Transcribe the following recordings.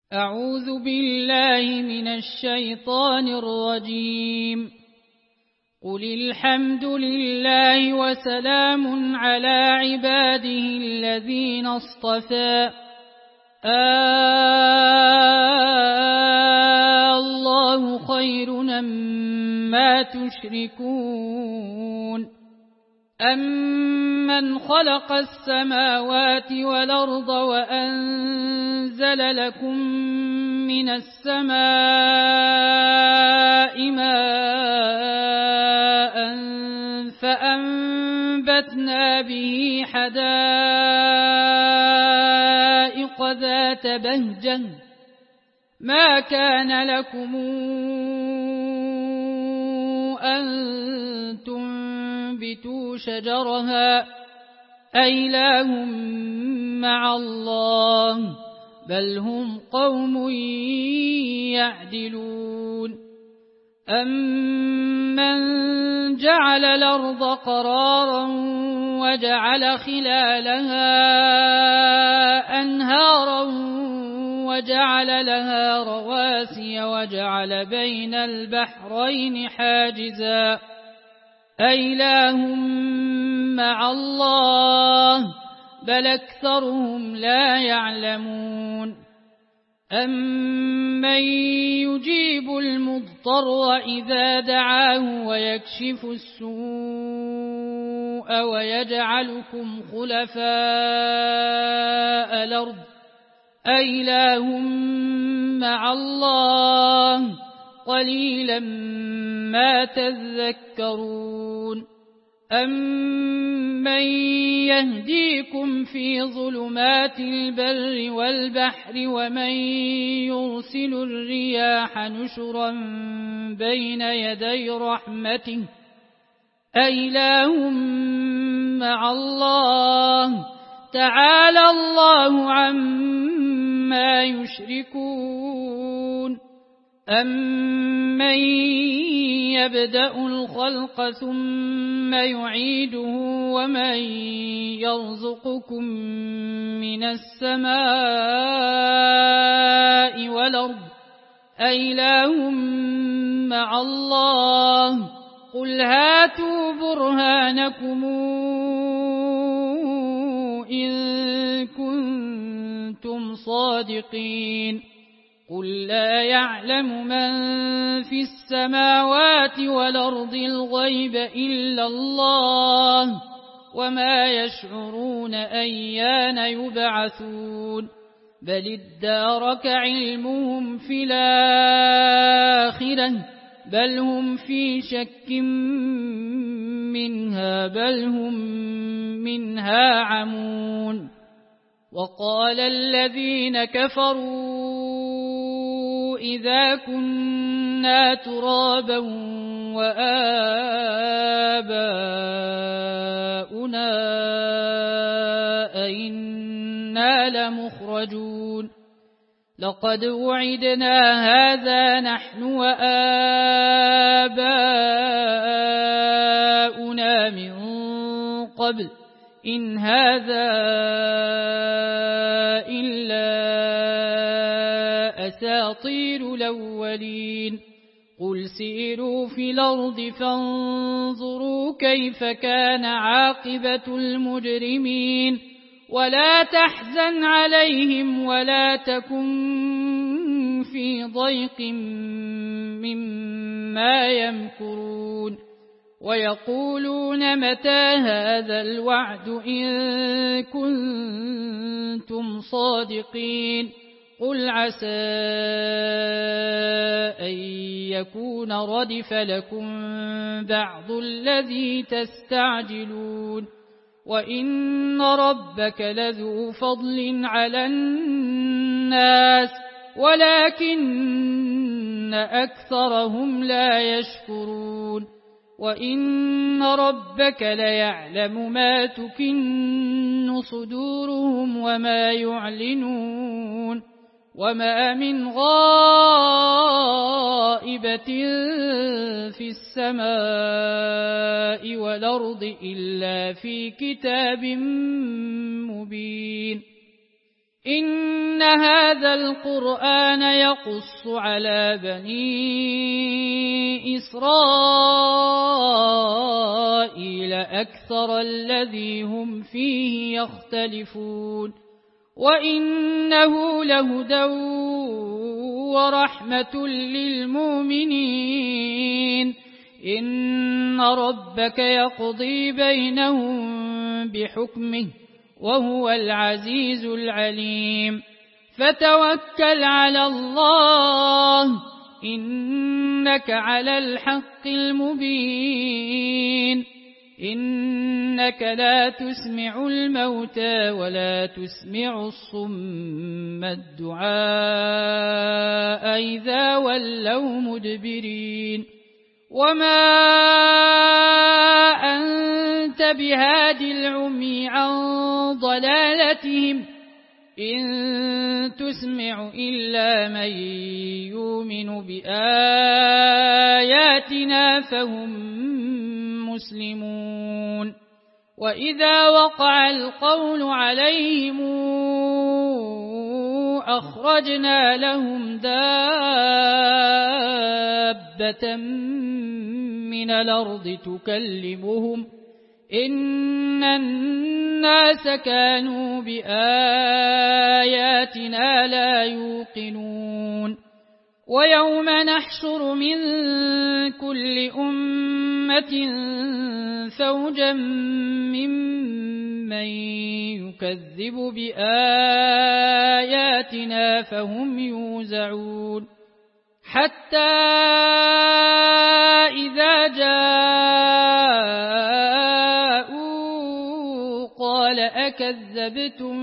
أعوذ بالله من الشيطان الرجيم. قل الحمد لله وسلام على عباده الذين اصطفى الله خير مما تشركون أمن خلق السماوات والأرض وأنزل لكم من السماء ماء فأنبتنا به حدائق ذات بهجة ما كان لكم أن تنبتوا شجرها أإله مع الله بل هم قوم يعدلون أمن جعل الأرض قرارا وجعل خلالها أنهارا وجعل لها رواسي وجعل بين البحرين حاجزا أإله مع الله بل أكثرهم لا يعلمون أمن يجيب المضطر إذا دعاه ويكشف السوء ويجعلكم خلفاء الأرض أإله مع الله قليلا ما تذكرون أمن يهديكم في ظلمات البر والبحر ومن يرسل الرياح نشرا بين يدي رحمته أإله مع الله تعالى الله عما يشركون أمن يبدأ الخلق ثم يعيده ومن يرزقكم من السماء والأرض أإله مع الله قل هاتوا برهانكم إن كنتم صادقين قل لا يعلم من في السماوات والأرض الغيب إلا الله وما يشعرون أيان يبعثون بل ادارك علمهم في الآخرة بل هم في شك منها بل هم منها عمون وقال الذين كفروا إذا كنا ترابا وآباؤنا أئنا لمخرجون لقد وعدنا هذا نحن وآباؤنا من قبل إن هذا إلا أساطير الأولين قل سيروا في الأرض فانظروا كيف كان عاقبة المجرمين ولا تحزن عليهم ولا تكن في ضيق مما يمكرون ويقولون متى هذا الوعد إن كنتم صادقين قل عسى أن يكون ردف لكم بعض الذي تستعجلون وإن ربك لذو فضل على الناس ولكن أكثرهم لا يشكرون وإن ربك ليعلم ما تكن صدورهم وما يعلنون وما من غائبة في السماء والأرض إلا في كتاب مبين إن هذا القرآن يقص على بني إسرائيل أكثر الذي هم فيه يختلفون وإنه لهدى ورحمة للمؤمنين إن ربك يقضي بينهم بحكمه وهو العزيز العليم فتوكل على الله إنك على الحق المبين إنك لا تسمع الموتى ولا تسمع الصم الدعاء إذا ولوا مدبرين وما أنت بهاد العمي عن ضلالتهم إن تسمع إلا من يؤمن بآياتنا فهم مسلمون وإذا وقع القول عليهم أخرجنا لهم دابة من الأرض تكلمهم إن الناس كانوا بآياتنا لا يوقنون ويوم نحشر من كل أمة فوجا ممن يكذب بآياتنا فهم يوزعون حتى إذا جاءوا قال أكذبتم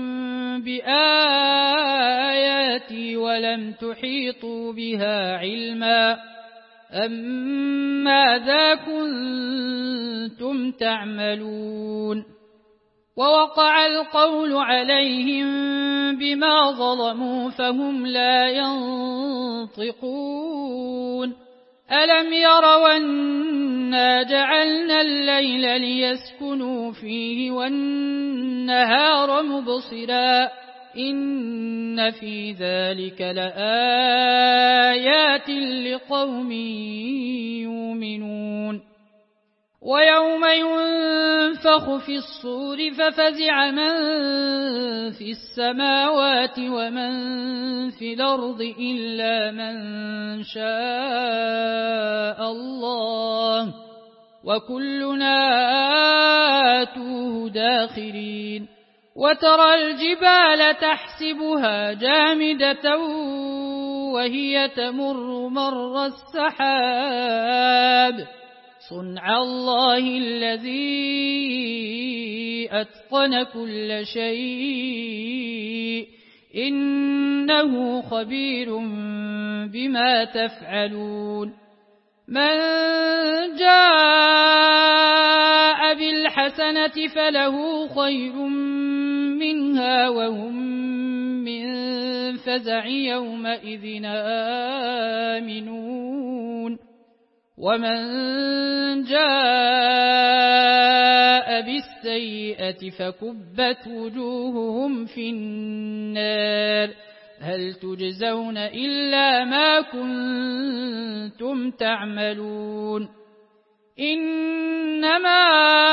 بآياتي ولم تحيطوا بها علما أم ماذا كنتم تعملون ووقع القول عليهم بما ظلموا فهم لا ينطقون ألم يروا أنا جعلنا الليل ليسكنوا فيه والنهار مبصرا إن في ذلك لآيات لقوم يؤمنون ويوم ينفخ في الصور ففزع من في السماوات ومن في الأرض إلا من شاء الله وكلنا آتوه داخرين وترى الجبال تحسبها جامدة وهي تمر مر السحاب صنع الله الذي أتقن كل شيء إنه خبير بما تفعلون من جاء بالحسنة فله خير منها وهم من فزع يومئذ آمنون ومن جاء بالسيئة فكبت وجوههم في النار هل تجزون إلا ما كنتم تعملون إنما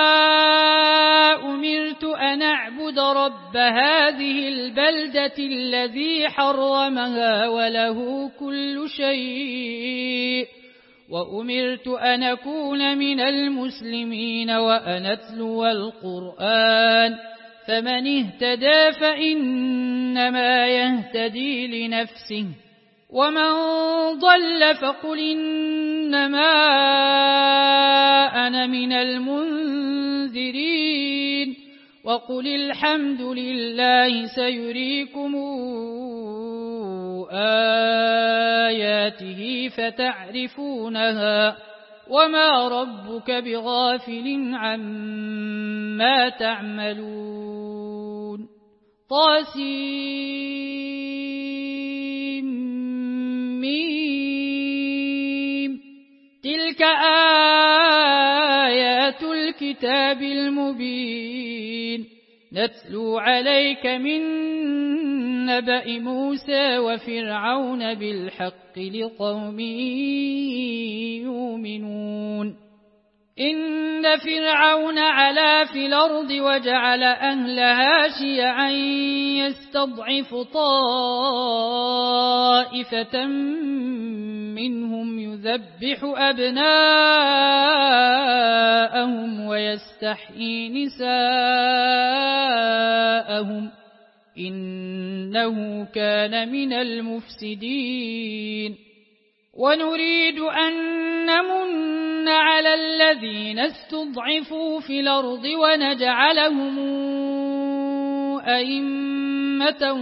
أمرت أن أعبد رب هذه البلدة الذي حرمها وله كل شيء وأمرت أن أكون من المسلمين وأن أتلو القرآن فمن اهتدى فإنما يهتدي لنفسه ومن ضل فقل إنما أنا من المنذرين وقل الحمد لله سيريكم آياته فتعرفونها وما ربك بغافل عما تعملون طاسيم تلك آيات الكتاب المبين نتلو عليك من نبأ موسى وفرعون بالحق لقوم يؤمنون إن فرعون علا في الأرض وجعل أهلها شيعا يستضعف طائفة منهم يذبح أبناءهم ويستحيي نساءهم إنه كان من المفسدين ونريد أن نمن على الذين استضعفوا في الأرض ونجعلهم أئمة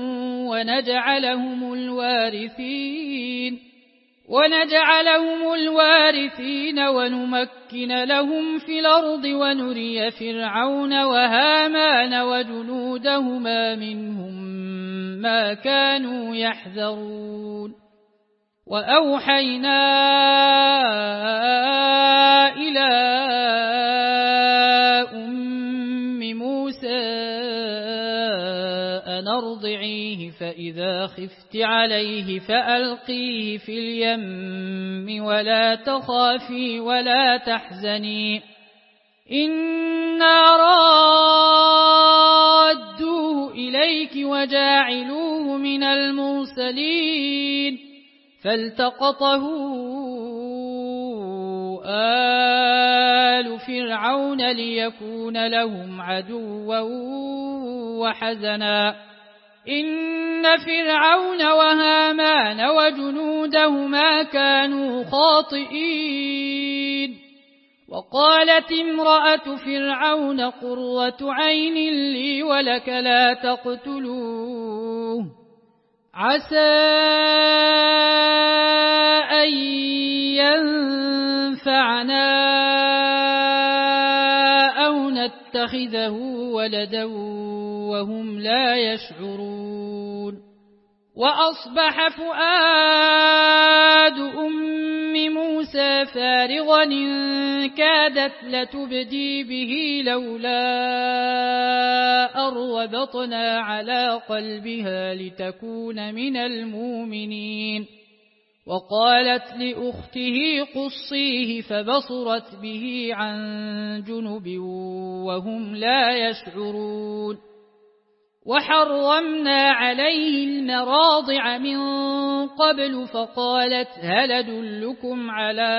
ونجعلهم الوارثين ونمكن لهم في الأرض ونري فرعون وهامان وجنودهما منهم ما كانوا يحذرون وأوحينا إلى أم موسى أن أرضعيه فإذا خفت عليه فألقيه في اليم ولا تخافي ولا تحزني إنا رادوه إليك وجاعلوه من المرسلين فالتقطه آل فرعون ليكون لهم عدوا وحزنا إن فرعون وهامان وجنودهما كانوا خاطئين وقالت امرأة فرعون قرة عين لي ولك لا تقتلوه عسى أن ينفعنا أو نتخذه ولدا وهم لا يشعرون وأصبح فؤاد أم موسى فارغا إن كادت لتبدي به لولا أربطنا على قلبها لتكون من المؤمنين وقالت لأخته قصيه فبصرت به عن جنب وهم لا يشعرون وحرمنا عليه المراضع من قبل فقالت هل أدلكم على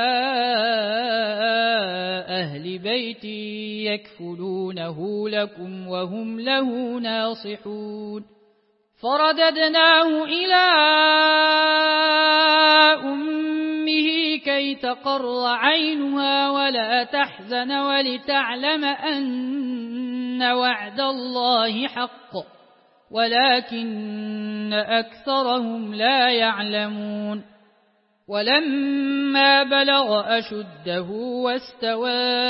أهل بيت يكفلونه لكم وهم له ناصحون فرددناه إلى أمه كي تقر عينها ولا تحزن ولتعلم أن وعد الله حق ولكن أكثرهم لا يعلمون ولما بلغ أشده واستوى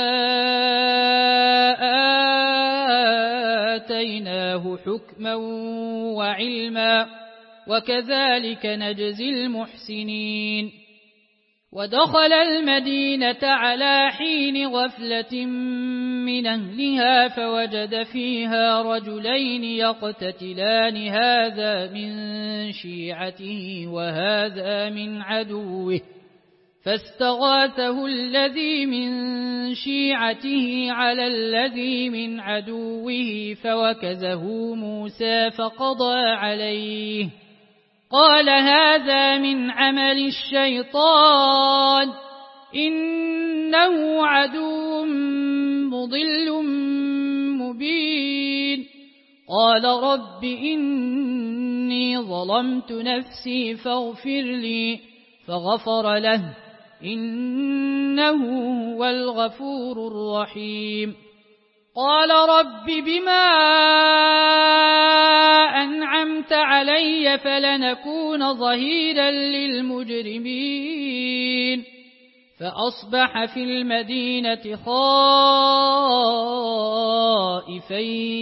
آتيناه حكما وعلما وكذلك نجزي المحسنين ودخل المدينة على حين غفلة من أهلها فوجد فيها رجلين يقتتلان هذا من شيعته وهذا من عدوه فاستغاثه الذي من شيعته على الذي من عدوه فوكزه موسى فقضى عليه قال هذا من عمل الشيطان إنه عدو مضل مبين قال رب إني ظلمت نفسي فاغفر لي فغفر له إنه هو الغفور الرحيم قال رب بما أنعمت علي فلنكون ظهيرا للمجرمين فأصبح في المدينة خائفا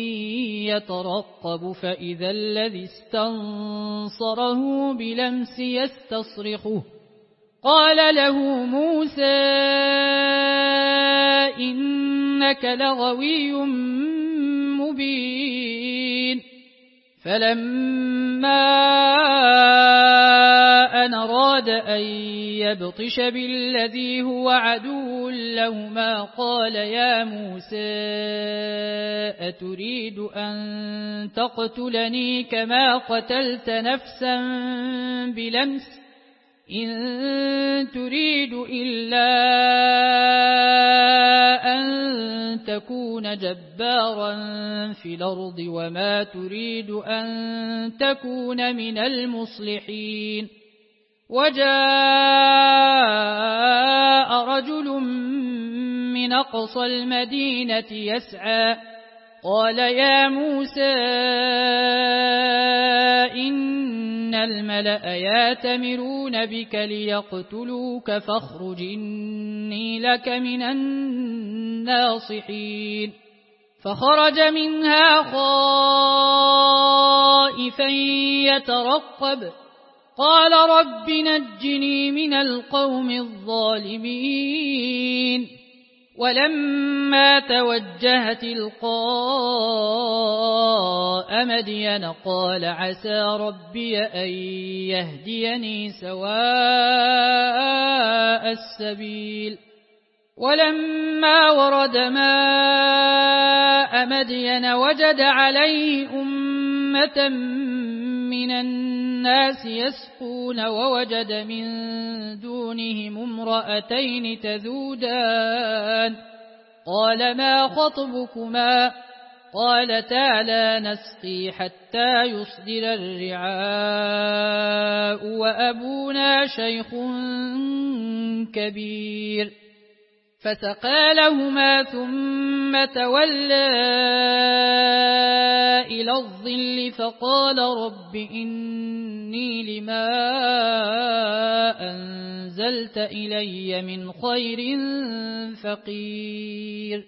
يترقب فإذا الذي استنصره بلمس يستصرخه قال له موسى إنك لغوي مبين فلما أن أراد أن يبطش بالذي هو عدو لهما قال يا موسى أتريد أن تقتلني كما قتلت نفسا بلمس إن تريد إلا أن تكون جبارا في الأرض وما تريد أن تكون من المصلحين وجاء رجل من أقصى المدينة يسعى قال يا موسى إن الملأ يأتمرون بك ليقتلوك فاخرج إني لك من الناصحين فخرج منها خائفا يترقب قال رب نجني من القوم الظالمين ولما توجه تلقاء مدين قال عسى ربي أن يهديني سواء السبيل ولما ورد ماء مدين وجد عليه أمة من الناس يسقون ووجد من دونهم امرأتين تذودان قال ما خطبكما قالتا لا نسقي حتى يصدر الرعاء وأبونا شيخ كبير فسقى لهما ثم تولى إلى الظل فقال رب إني لما أنزلت إلي من خير فقير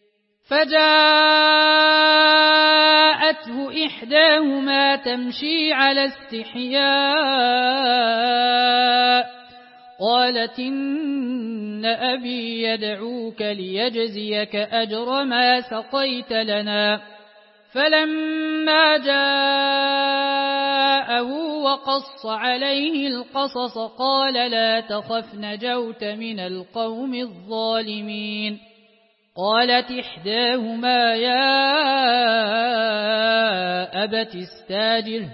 فجاءته إحداهما تمشي على استحياء قالت إن أبي يدعوك ليجزيك أجر ما سقيت لنا فلما جاءه وقص عليه القصص قال لا تخف نجوت من القوم الظالمين قالت إحداهما يا أبت استاجره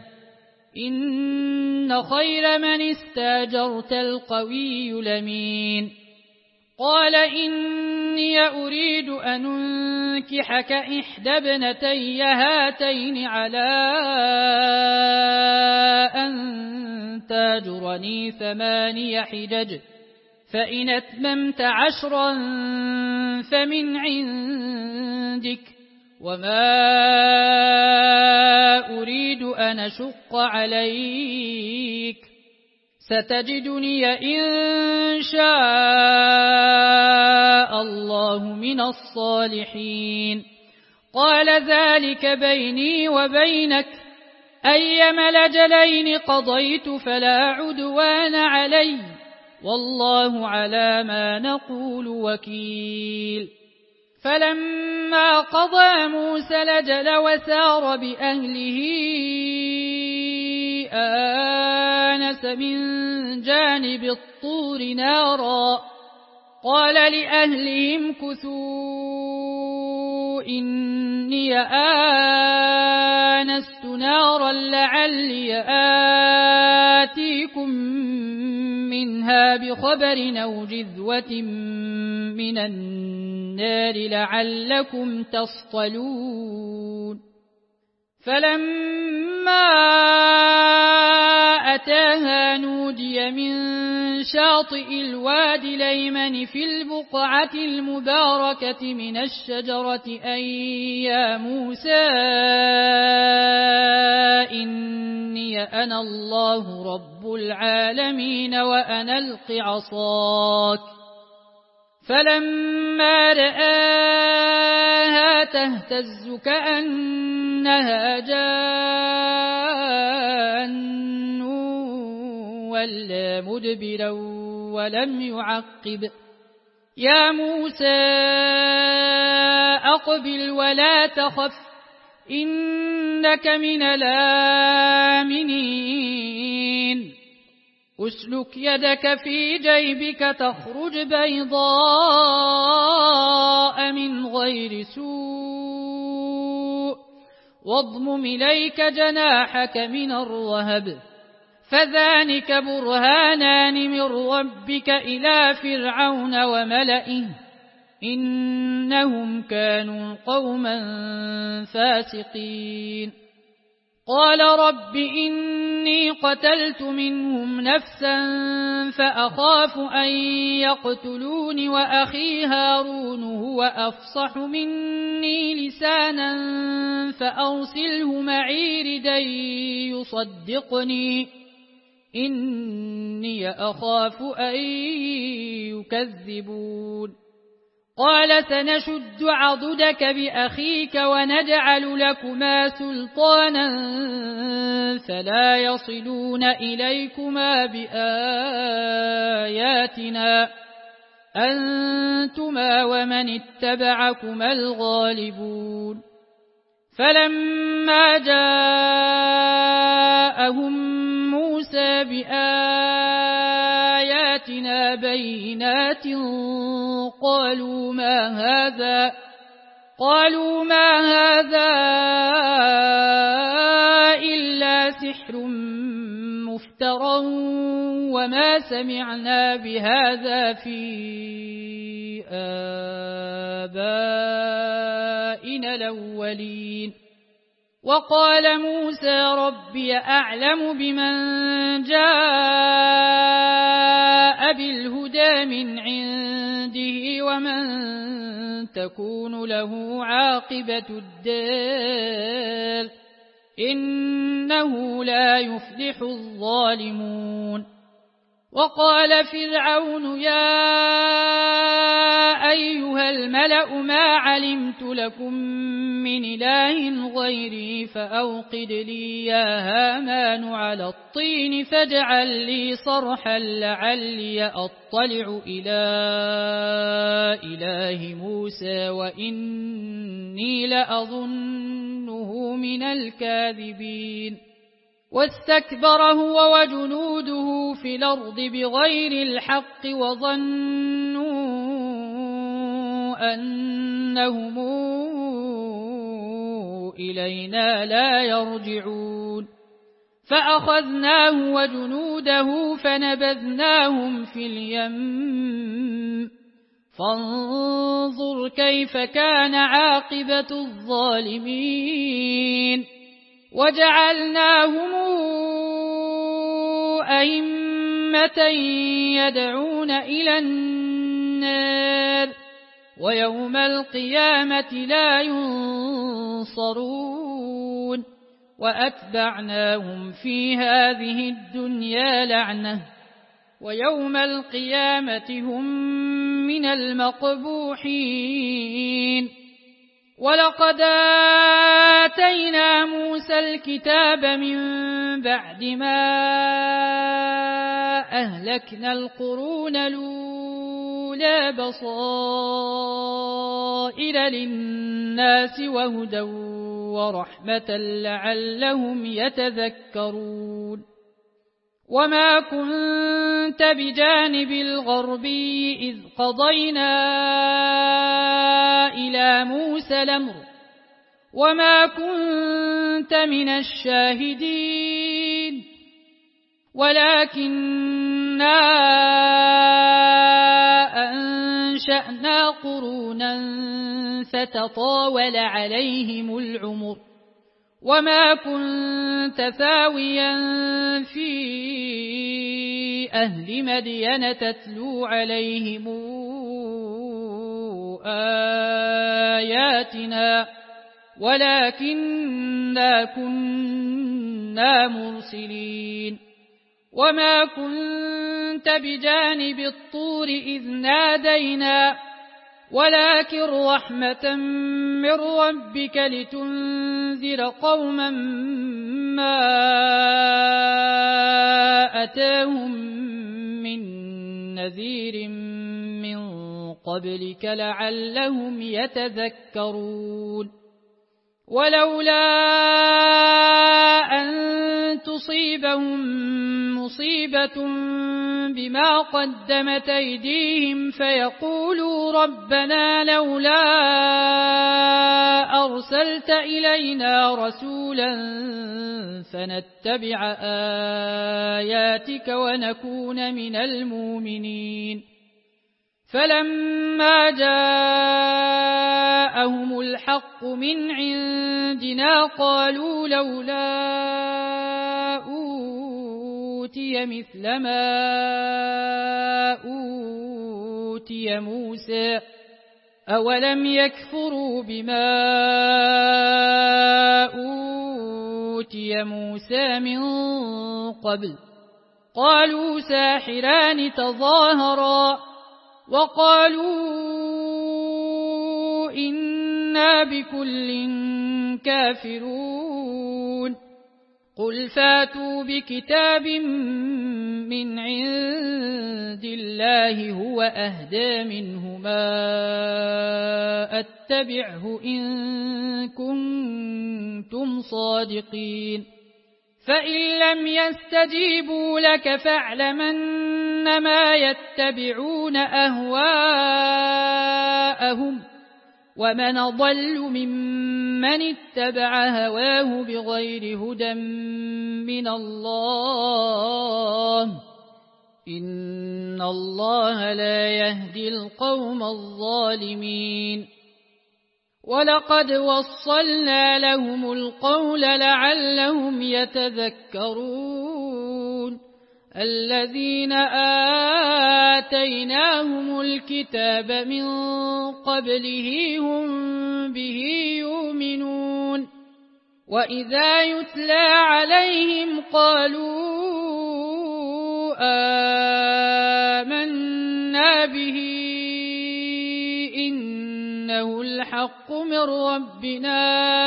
إن خير من استاجرت القوي الأمين قال إني أريد أن أنكحك إحدى ابنتي هاتين على أن تاجرني 8 حجج فإن أتممت 10 فمن عندك وما أريد أن أشق عليك ستجدني إن شاء الله من الصالحين قال ذلك بيني وبينك أيما الأجلين قضيت فلا عدوان علي والله على ما نقول وكيل فلما قضى موسى الأجل وسار بأهله آنس من جانب الطور نارا قال لأهلهم امكثوا إني آنست نارا لعلي آتيكم منها بخبر أو جذوة من النار لعلكم تصطلون فلما أتاها نودي من شاطئ الوادي الأيمن في البقعة المباركة من الشجرة أن يا موسى إني أنا الله رب العالمين وأن ألق عصاك فلما رآها تهتز كأنها جان ولا مدبرا ولم يعقب يا موسى أقبل ولا تخف إنك من الآمنين أسلك يدك في جيبك تخرج بيضاء من غير سوء واضمم إليك جناحك من الرهب فذلك برهانان من ربك إلى فرعون وملئه إنهم كانوا قوما فاسقين قال رب إني قتلت منهم نفسا فأخاف أن يقتلون وأخي هارون هو أفصح مني لسانا فأرسله معي ردي يصدقني إني أخاف أن يكذبون قال سنشد عضدك بأخيك ونجعل لكما سلطانا فلا يصلون إليكما بآياتنا أنتما ومن اتبعكما الغالبون فلما جاءهم موسى بآياتنا بينات قالوا ما هذا إلا سحر مفترى وما سمعنا بهذا في آبائنا الأولين وقال موسى ربي أعلم بمن جاء بالهدى من عنده ومن تكون له عاقبة الدار إنه لا يفلح الظالمون وقال فرعون يا أيها الملأ ما علمت لكم من إله غيري فأوقد لي يا هامان على الطين فاجعل لي صرحا لعلي أطلع إلى إله موسى وإني لأظنه من الكاذبين واستكبر هو وجنوده في الأرض بغير الحق وظنوا أنهم إلينا لا يرجعون فأخذناه وجنوده فنبذناهم في اليم فانظر كيف كان عاقبة الظالمين وجعلناهم أئمة يدعون إلى النار ويوم القيامة لا ينصرون وأتبعناهم في هذه الدنيا لعنة ويوم القيامة هم من المقبوحين ولقد آتينا موسى الكتاب من بعد ما أهلكنا القرون الأولى بصائر للناس وهدى ورحمة لعلهم يتذكرون وما كنت بجانب الغربي إذ قضينا إلى موسى الأمر وما كنت من الشاهدين ولكننا أنشأنا قرونا فتطاول عليهم العمر وما كنت ثاويا في أهل مدين تتلو عليهم آياتنا ولكننا كنا مرسلين وما كنت بجانب الطور إذ نادينا ولكن رحمة من ربك لتنذر قوما ما أتاهم من نذير من قبلك لعلهم يتذكرون ولولا أن تصيبهم مصيبة بما قدمت أيديهم فيقولوا ربنا لولا أرسلت إلينا رسولا فنتبع آياتك ونكون من المؤمنين. فلما جاءهم الحق من عندنا قالوا لولا أوتي مثل ما أوتي موسى أولم يكفروا بما أوتي موسى من قبل قالوا ساحران تظاهرا وقالوا إنا بكل كافرون. قل فاتوا بكتاب من عند الله هو أهدى منهما أتبعه إن كنتم صادقين. فإن لم يستجيبوا لك فاعلم أنما يتبعون أهواءهم ومن أضل ممن اتبع هواه بغير هدى من الله إن الله لا يهدي القوم الظالمين. ولقد وصلنا لهم القول لعلهم يتذكرون. الذين آتيناهم الكتاب من قبله هم به يؤمنون. وإذا يتلى عليهم قالوا آمنا به إنه الحق من ربنا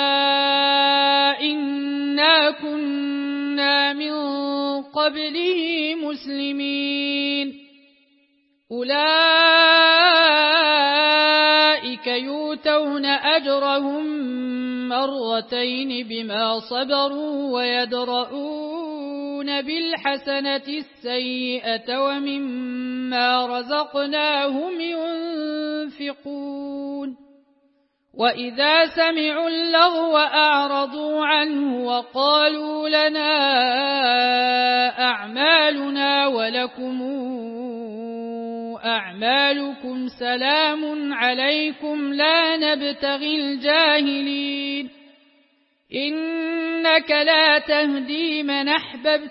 إنا كنا من قبله مسلمين. أولئك يؤتون أجرهم مرتين بما صبروا ويدرؤون بالحسنة السيئة ومما رزقناهم ينفقون. وإذا سمعوا اللغو أعرضوا عنه وقالوا لنا أعمالنا ولكم أعمالكم سلام عليكم لا نبتغي الجاهلين. إنك لا تهدي من أحببت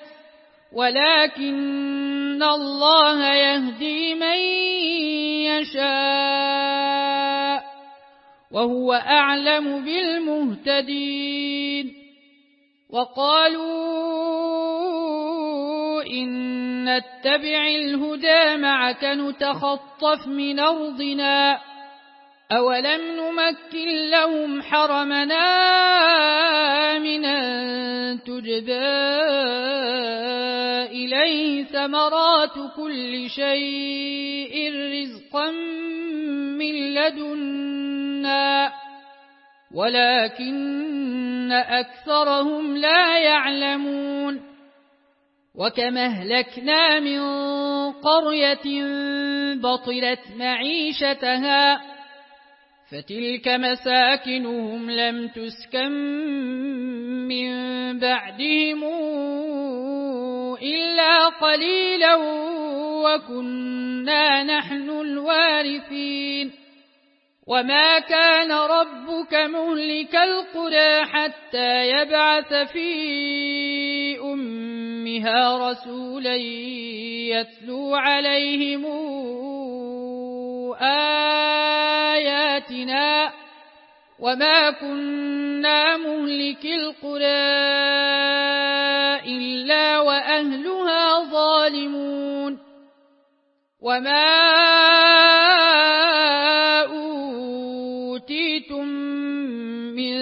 ولكن الله يهدي من يشاء وهو أعلم بالمهتدين. وقالوا إن نتبع الهدى معك نتخطف من أرضنا أولم نمكن لهم حرمنا آمنا تجبى إليه ثمرات كل شيء رزقا من لدنا ولكن أكثرهم لا يعلمون. وكما أهلكنا من قرية بطرت معيشتها فتلك مساكنهم لم تسكن من بعدهم إلا قليلا وكنا نحن الوارثين. وما كان ربك مهلك القرى حتى يبعث في أمها رسولا يتلو عليهم آياتنا وما كنا مهلك القرى إلا وأهلها ظالمون. وما أوتيتم من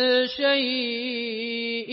شيء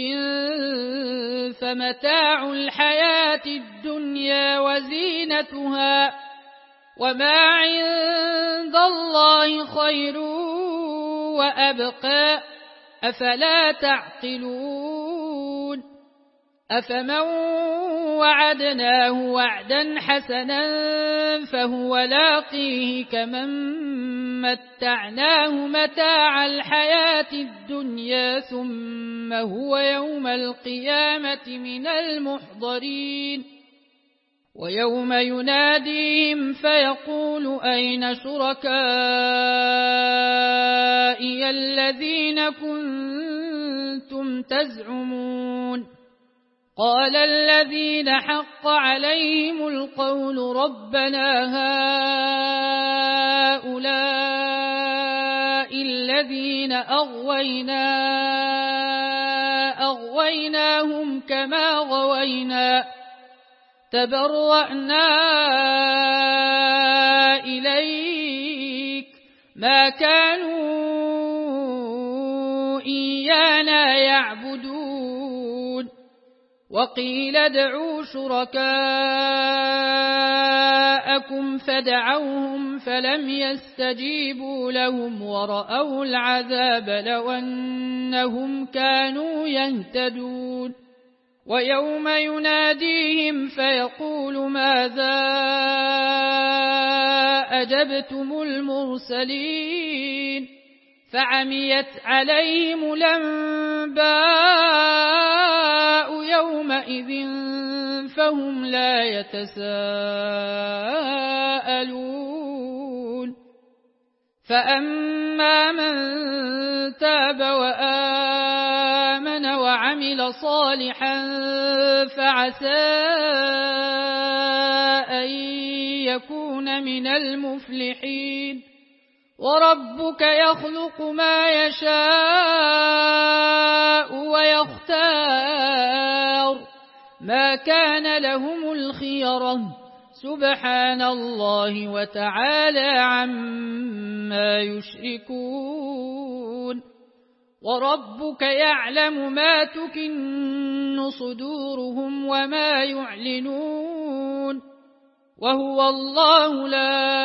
فمتاع الحياة الدنيا وزينتها وما عند الله خير وأبقى أفلا تعقلون أفمن وعدناه وعدا حسنا فهو لاقيه كمن متعناه متاع الحياة الدنيا ثم هو يوم القيامة من المحضرين ويوم يناديهم فيقول أين شركائي الذين كنتم تزعمون قال الذين حق عليهم القول ربنا هؤلاء الذين أغويناهم كما غوينا تبرأنا إليك ما كانوا إيانا يعبدون وقيل ادعوا شركاءكم فدعوهم فلم يستجيبوا لهم ورأوا العذاب لو أنهم كانوا يهتدون ويوم يناديهم فيقول ماذا أجبتم المرسلين فعميت عليهم الأنباء يومئذ فهم لا يتساءلون فأما من تاب وآمن وعمل صالحا فعسى أن يكون من المفلحين وربك يخلق ما يشاء ويختار ما كان لهم الخيرة سبحان الله وتعالى عما يشركون وربك يعلم ما تكن صدورهم وما يعلنون وهو الله لا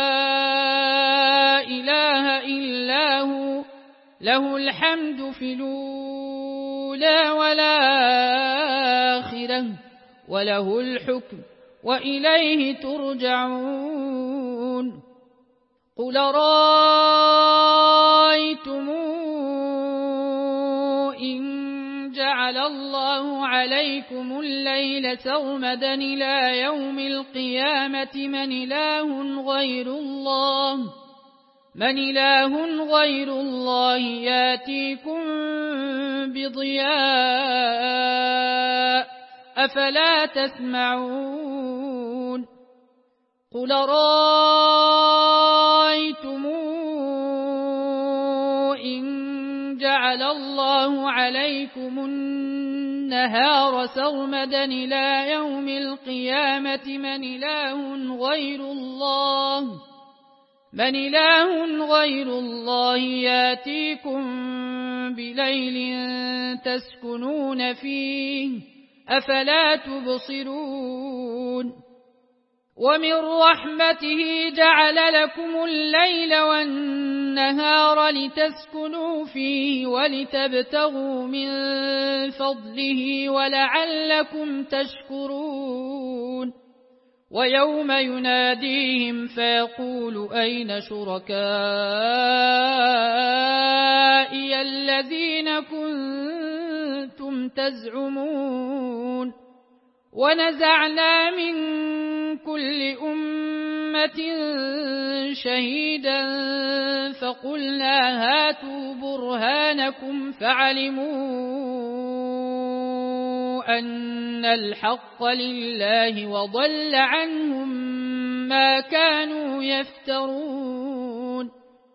إله إلا هو له الحمد في الأولى والآخرة وله الحكم وإليه ترجعون قل رأيتم إن جعل الله عليكم الليل سرمدا إلى يوم القيامة من إله غير الله ياتيكم بضياء أفلا تسمعون قل رأيتم إن جعل الله عليكم النهار سرمدا إلى يوم القيامة من إله غير الله ياتيكم بليل تسكنون فيه أفلا تبصرون ومن رحمته جعل لكم الليل والنهار لتسكنوا فيه ولتبتغوا من فضله ولعلكم تشكرون ويوم يناديهم فيقول أين شركائي الذين كنتم تزعمون ونزعنا من كل أمة شهيدا فقلنا هاتوا برهانكم فعلموا أن الحق لله وضل عنهم ما كانوا يفترون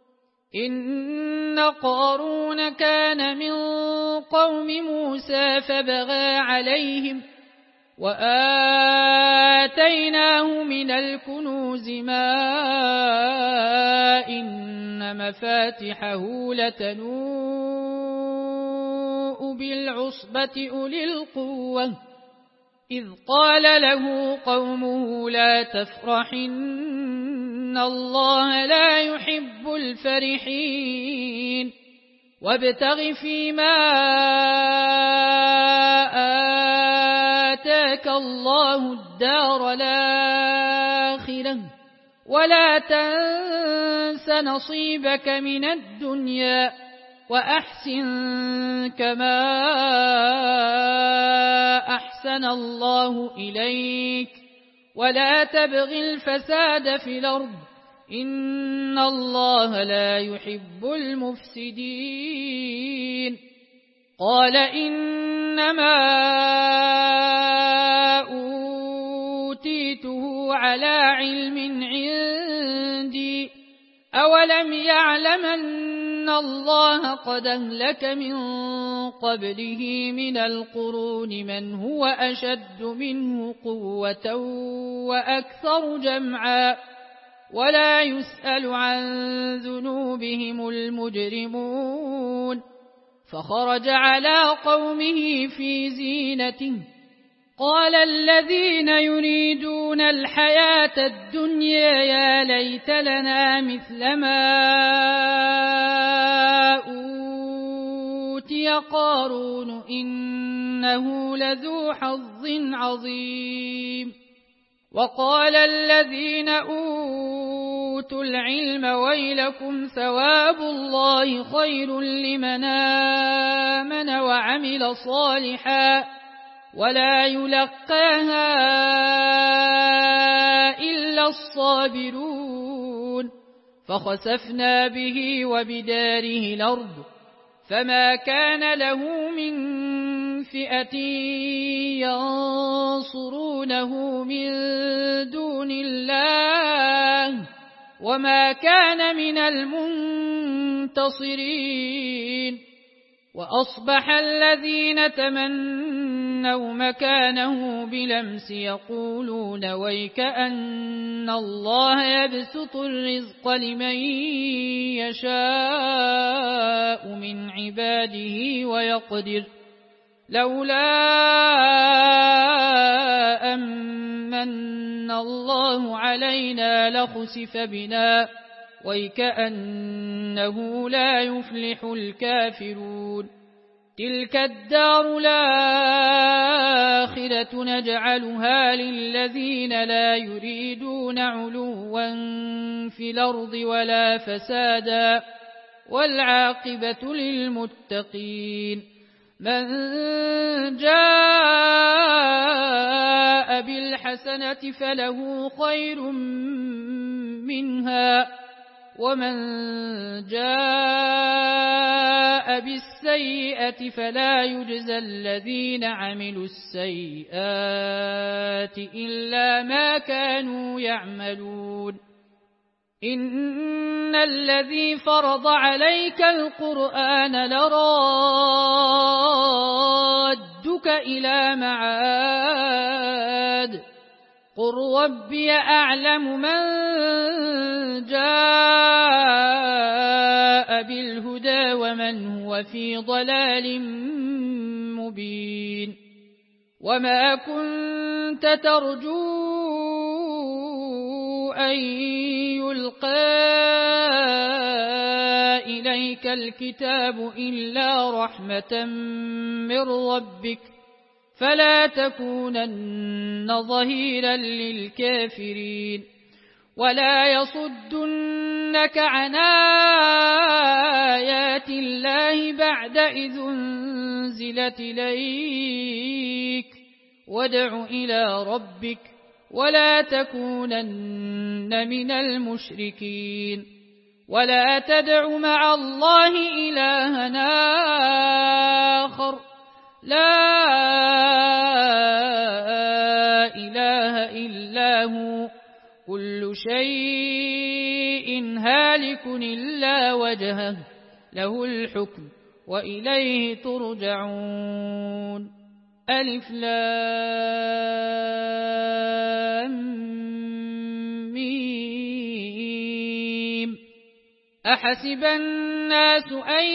إن قارون كان من قوم موسى فبغى عليهم وآتيناه من الكنوز ما إن مفاتحه لتنوء بالعصبة أولي القوة إذ قال له قومه لا تفرح إن الله لا يحب الفرحين وابتغ فيما آتاك الله الدار الآخرة ولا تنس نصيبك من الدنيا وأحسن كما أحسن الله إليك ولا تبغ الفساد في الأرض إن الله لا يحب المفسدين. قال إنما أوتيته على علم عندي أولم يعلم أن الله قد أهلك من قبله من القرون من هو أشد منه قوة وأكثر جمعا ولا يسأل عن ذنوبهم المجرمون. فخرج على قومه في زينته قال الذين يريدون الحياة الدنيا يا ليت لنا مثل ما أوتي قارون إنه لذو حظ عظيم. وقال الذين أوتوا العلم ويلكم ثواب الله خير لمن آمن وعمل صالحا ولا يلقاها إلا الصابرون. فخسفنا به وبداره الأرض فما كان له من فئة ينصرونه من دون الله وما كان من المنتصرين. وأصبح الذين تمنوا مكانه بلمس يقولون ويك أن الله يبسط الرزق لمن يشاء من عباده ويقدر لولا أمن الله علينا لخسف بنا ويكأنه لا يفلح الكافرون. تلك الدار الآخرة نجعلها للذين لا يريدون علوا في الأرض ولا فسادا والعاقبة للمتقين. من جاء بالحسنة فله خير منها ومن جاء بالسيئة فلا يجزى الذين عملوا السيئات إلا ما كانوا يعملون. إن الذي فرض عليك القرآن لرادك إلى معاد قل ربي أعلم من جاء بالهدى ومن هو في ضلال مبين. وما كنت ترجو أن يلقى إليك الكتاب إلا رحمة من ربك فلا تكونن ظهيرا للكافرين. ولا يصدنك عن آيات الله بعد إذ أنزلت إليك وادع إلى ربك ولا تكونن من المشركين. ولا تدع مع الله إلها آخر لا إله إلا هو كل شيء هالك إلا وجهه له الحكم وإليه ترجعون. ألف لام ميم. أحسب الناس أن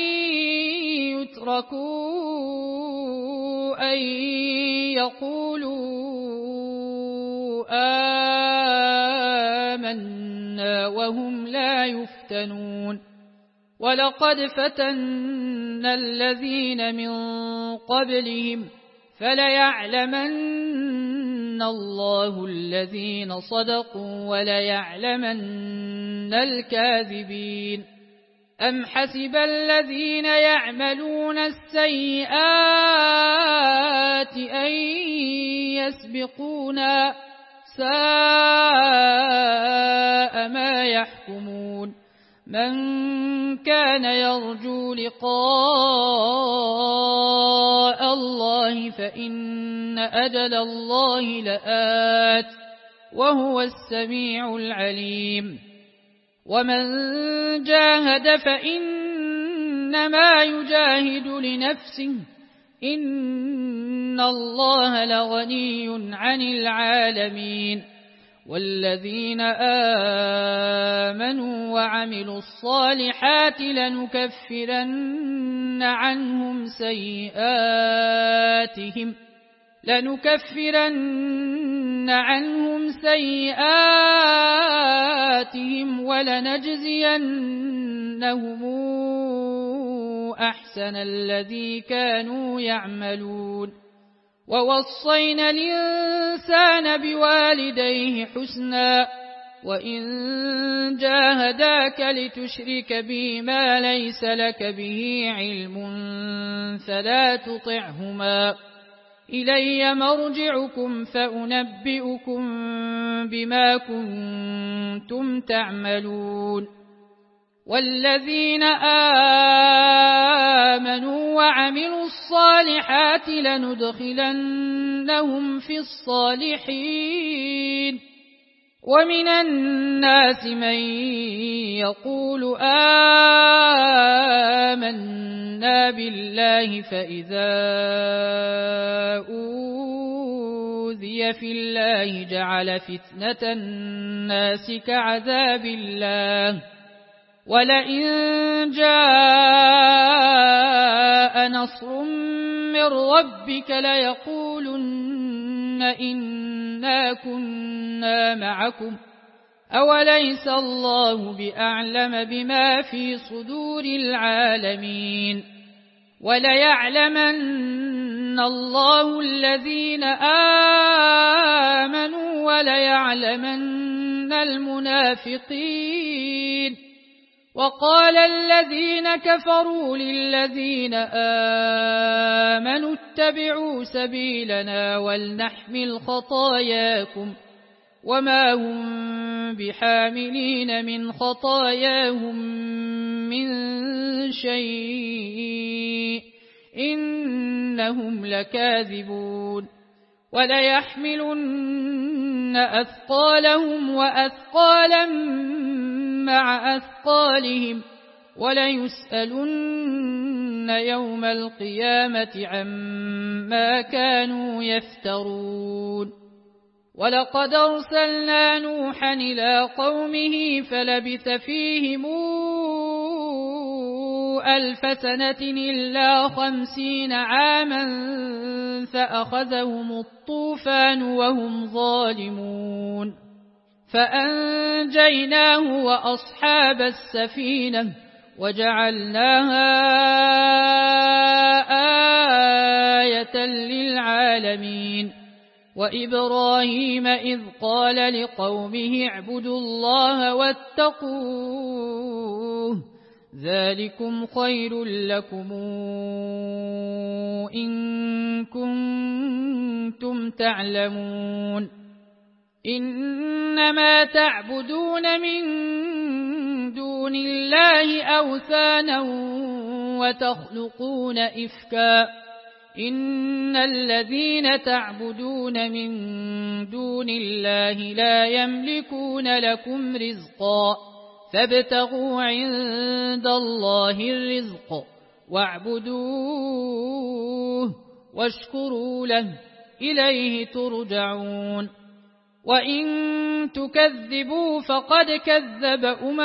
يتركوا أن يقولوا آمنا وهم لا يفتنون. ولقد فتنا الذين من قبلهم فليعلمن الله الذين صدقوا وليعلمن الكاذبين أم حسب الذين يعملون السيئات أن يسبقونا ساء ما يحكمون من كان يرجو لقاء الله فإن أجل الله لآت وهو السميع العليم ومن جاهد فإنما يجاهد لنفسه إن الله لغني عن العالمين والذين آمنوا وعملوا الصالحات لنكفرن عنهم سيئاتهم ولنجزينهم أحسن الذي كانوا يعملون ووصينا الإنسان بوالديه حسنا وإن جاهداك لتشرك بي ما ليس لك به علم فلا تطعهما إلي مرجعكم فأنبئكم بما كنتم تعملون والذين آمنوا وعملوا الصالحات لندخلنهم في الصالحين ومن الناس من يقول آمنا بالله فإذا أوذي في الله جعل فتنة الناس كعذاب الله ولئن جاء نصر من ربك ليقولن إنا كنا معكم أوليس الله بأعلم بما في صدور العالمين وليعلمن الله الذين آمنوا وليعلمن المنافقين وقال الذين كفروا للذين آمنوا اتبعوا سبيلنا ولنحمل خطاياكم وما هم بحاملين من خطاياهم من شيء إنهم لكاذبون وليحملن أثقالهم وأثقالا مع أثقالهم وليسألن يوم القيامة عما كانوا يفترون ولقد أرسلنا نوحا إلى قومه فلبث فيهم 1000 سنة إلا 50 عاما فأخذهم الطوفان وهم ظالمون فأنجيناه وأصحاب السفينة وجعلناها آية للعالمين وإبراهيم إذ قال لقومه اعبدوا الله واتقوه ذلكم خير لكم إن كنتم تعلمون إنما تعبدون من دون الله أوثانا وتخلقون إفكا إن الذين تعبدون من دون الله لا يملكون لكم رزقا فابتغوا عند الله الرزق واعبدوه واشكروا له إليه ترجعون وإن تكذبوا فقد كذب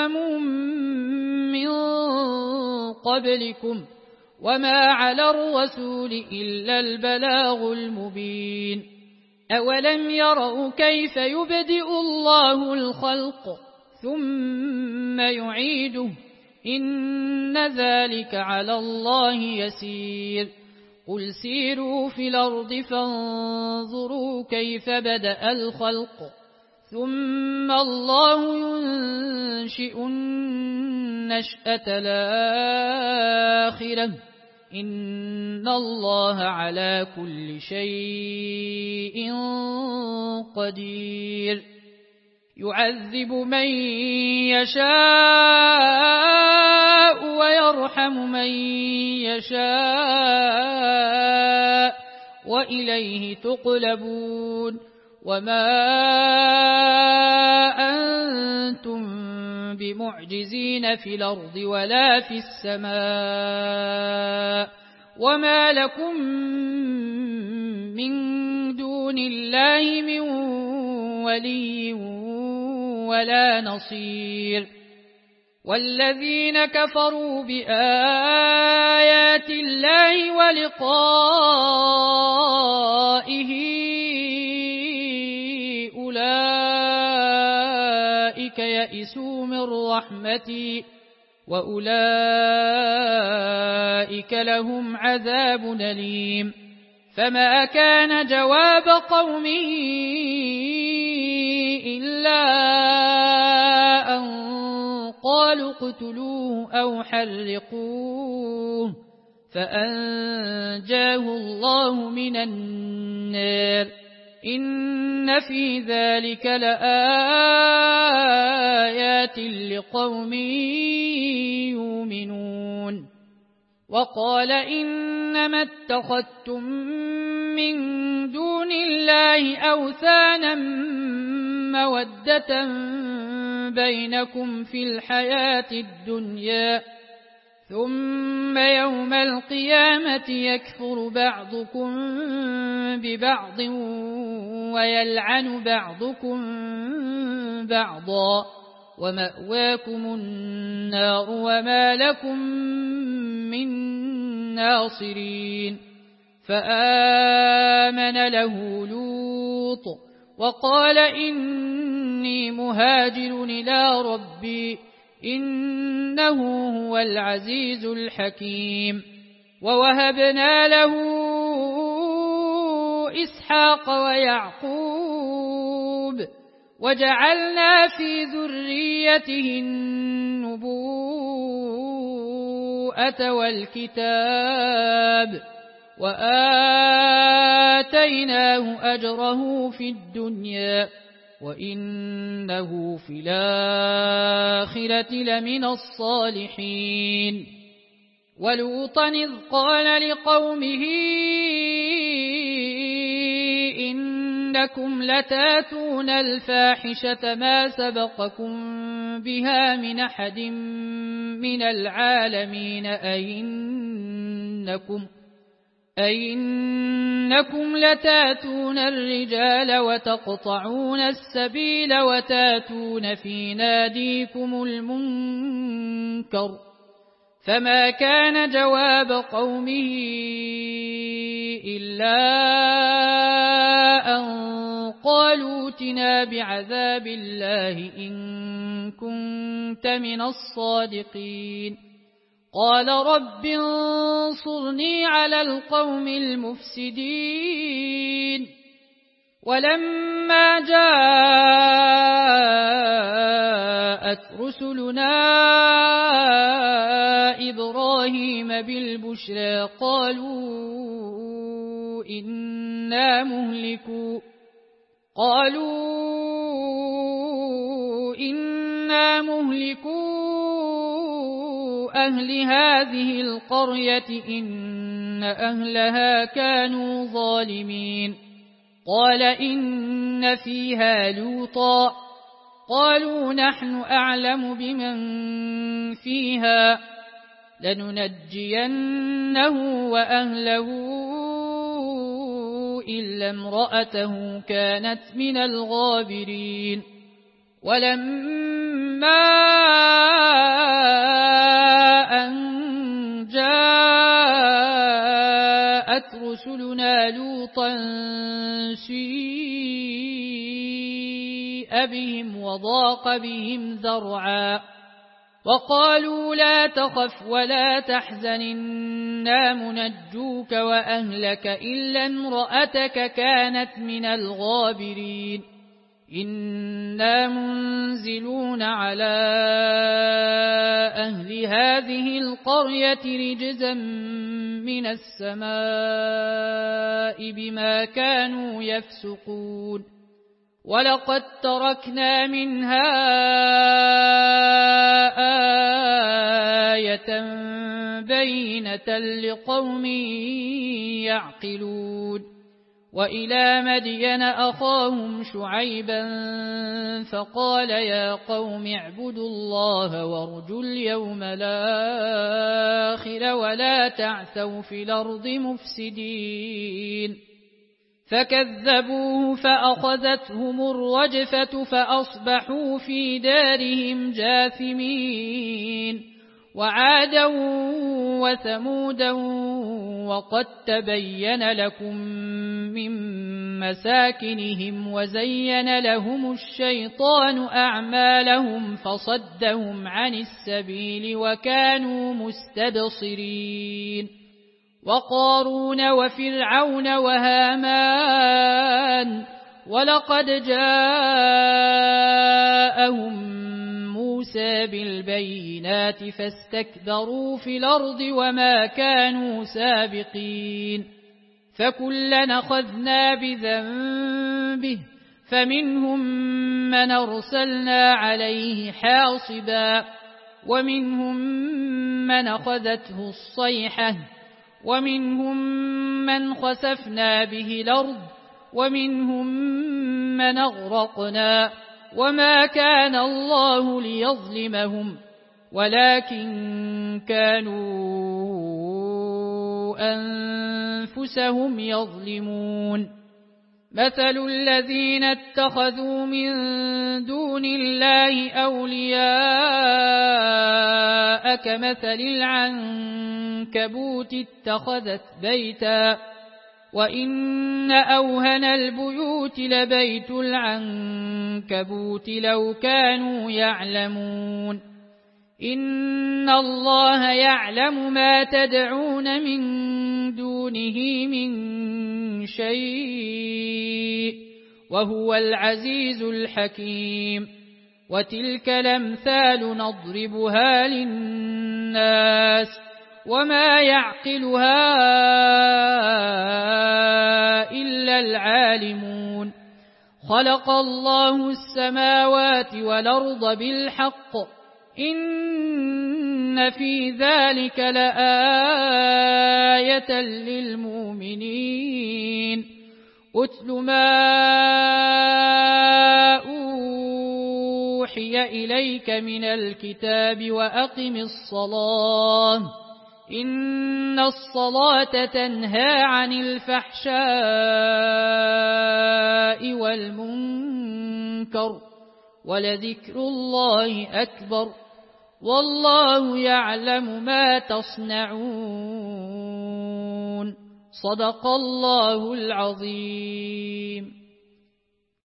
من قبلكم وما على الرسول إلا البلاغ المبين أولم يروا كيف يبدئ الله الخلق ثم يعيده إن ذلك على الله يسير قل سيروا في الأرض فانظروا كيف بدأ الخلق ثم الله ينشئ النشأة الآخرة إن الله على كل شيء قدير يعذب من يشاء ويرحم من يشاء وإليه تقلبون وما أنتم بمعجزين في الأرض ولا في السماء وما لكم من دون الله من ولي ولا نصير والذين كفروا بآيات الله ولقائه أولئك يئسوا من رحمتي وأولئك لهم عذاب أليم فما كان جواب قومه إلا أن قالوا اقتلوه أو حرقوه فأنجاه الله من النار إن في ذلك لآيات لقوم يؤمنون وقال إنما اتخذتم من دون الله أوثانا مودة بينكم في الحياة الدنيا ثم يوم القيامة يكفر بعضكم ببعض ويلعن بعضكم بعضا ومأواكم النار وما لكم من ناصرين فآمن له لوط وقال إني مهاجر إلى ربي إنه هو العزيز الحكيم ووهبنا له إسحاق ويعقوب وجعلنا في ذريته النبوءة والكتاب وآتيناه أجره في الدنيا وإنه في الآخرة لمن الصالحين ولوطا إذ قال لقومه إنكم لتاتون الفاحشة ما سبقكم بها من أحد من العالمين أئنكم لتاتون الرجال وتقطعون السبيل وتاتون في ناديكم المنكر فما كان جواب قومه إلا أن قالوا ائتنا بعذاب الله إن كنت من الصادقين قال رب انصرني على القوم المفسدين ولما جاءت رسلنا إبراهيم بالبشرى قالوا إنا مهلكو أهل هذه القرية إن أهلها كانوا ظالمين قال إن فيها لوطا قالوا نحن أعلم بمن فيها لننجينه وأهله إلا امرأته كانت من الغابرين ولما أن جاءت رسلنا لوطا سيء بهم وضاق بهم ذرعا وقالوا لا تخف ولا تحزن إنا منجوك وأهلك إلا امرأتك كانت من الغابرين إنا منزلون على أهل هذه القرية رجزا من السماء بما كانوا يفسقون ولقد تركنا منها آية بينة لقوم يعقلون وإلى مدين أخاهم شعيبا فقال يا قوم اعبدوا الله وارجوا اليوم الآخر ولا تعثوا في الأرض مفسدين فكذبوه فأخذتهم الرجفة فأصبحوا في دارهم جاثمين وعادا وثمودا وقد تبين لكم من مساكنهم وزين لهم الشيطان أعمالهم فصدهم عن السبيل وكانوا مستبصرين وقارون وفرعون وهامان ولقد جاءهم موسى بالبينات فاستكبروا في الأرض وما كانوا سابقين فكلا أخذنا بذنبه فمنهم من أرسلنا عليه حاصبا ومنهم من أخذته الصيحة ومنهم من خسفنا به الأرض ومنهم من أغرقنا وما كان الله ليظلمهم ولكن كانوا أنفسهم يظلمون مثل الذين اتخذوا من دون الله أولياء كمثل العنكبوت اتخذت بيتا وإن أوهن البيوت لبيت العنكبوت لو كانوا يعلمون إن الله يعلم ما تدعون من دونه من شيء وهو العزيز الحكيم وتلك الأمثال نضربها للناس وما يعقلها إلا العالمون خلق الله السماوات والأرض بالحق إن في ذلك لآية للمؤمنين أتل ما أوحي إليك من الكتاب وأقم الصلاة إن الصلاة تنهى عن الفحشاء والمنكر ولذكر الله أكبر والله يعلم ما تصنعون صدق الله العظيم.